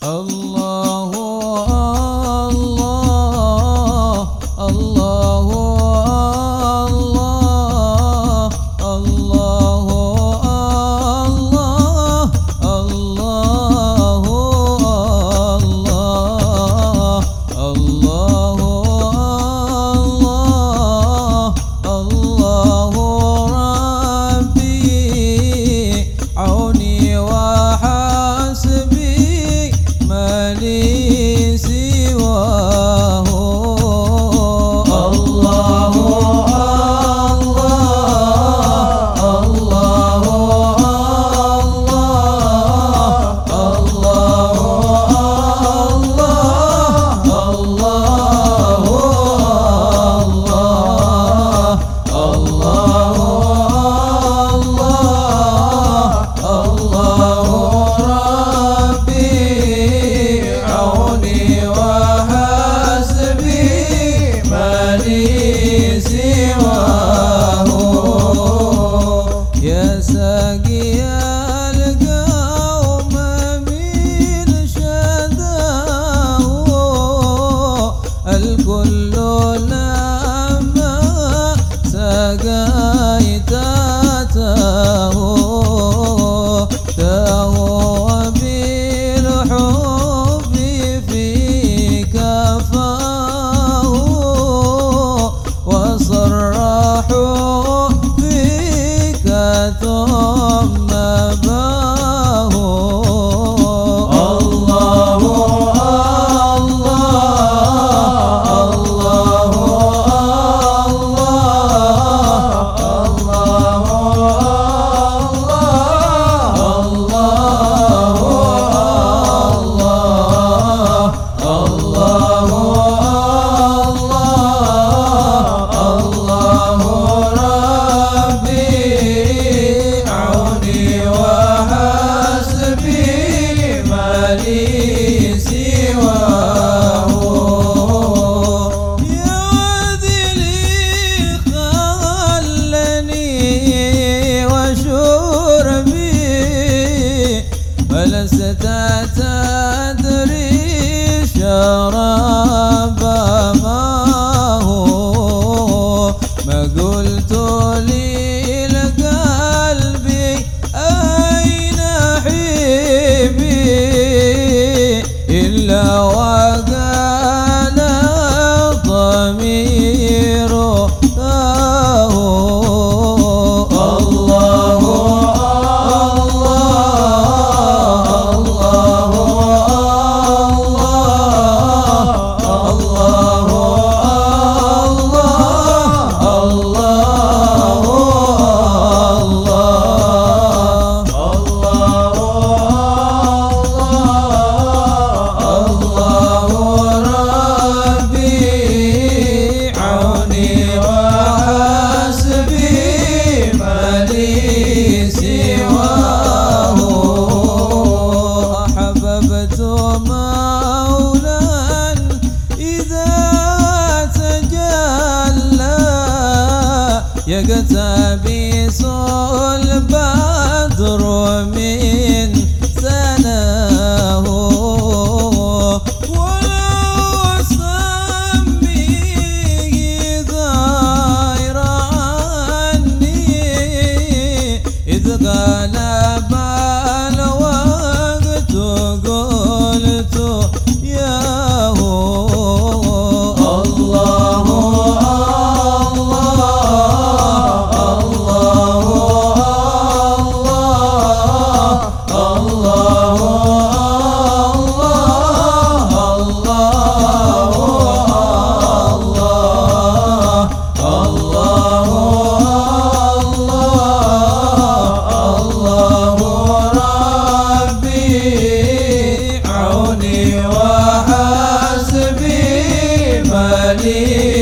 الله الله الله الله الله الله الله الله ربي عوني وحسبي ما لي سواه. الله الله يا ساقي القوم من شداه الكل لما سقيته تهوى بالحب فيك فاه وصرحوا فيك ثم باه. الله فلست تدري شراب ما هو ما قلت لي لقلبي أين حبي إلا وقال ضمير مولا إذا تجلى يقتبس البدر من سناه ولو سميه غير عني إذ غلب الوقت قلت ياه. الله وحسبي ما لي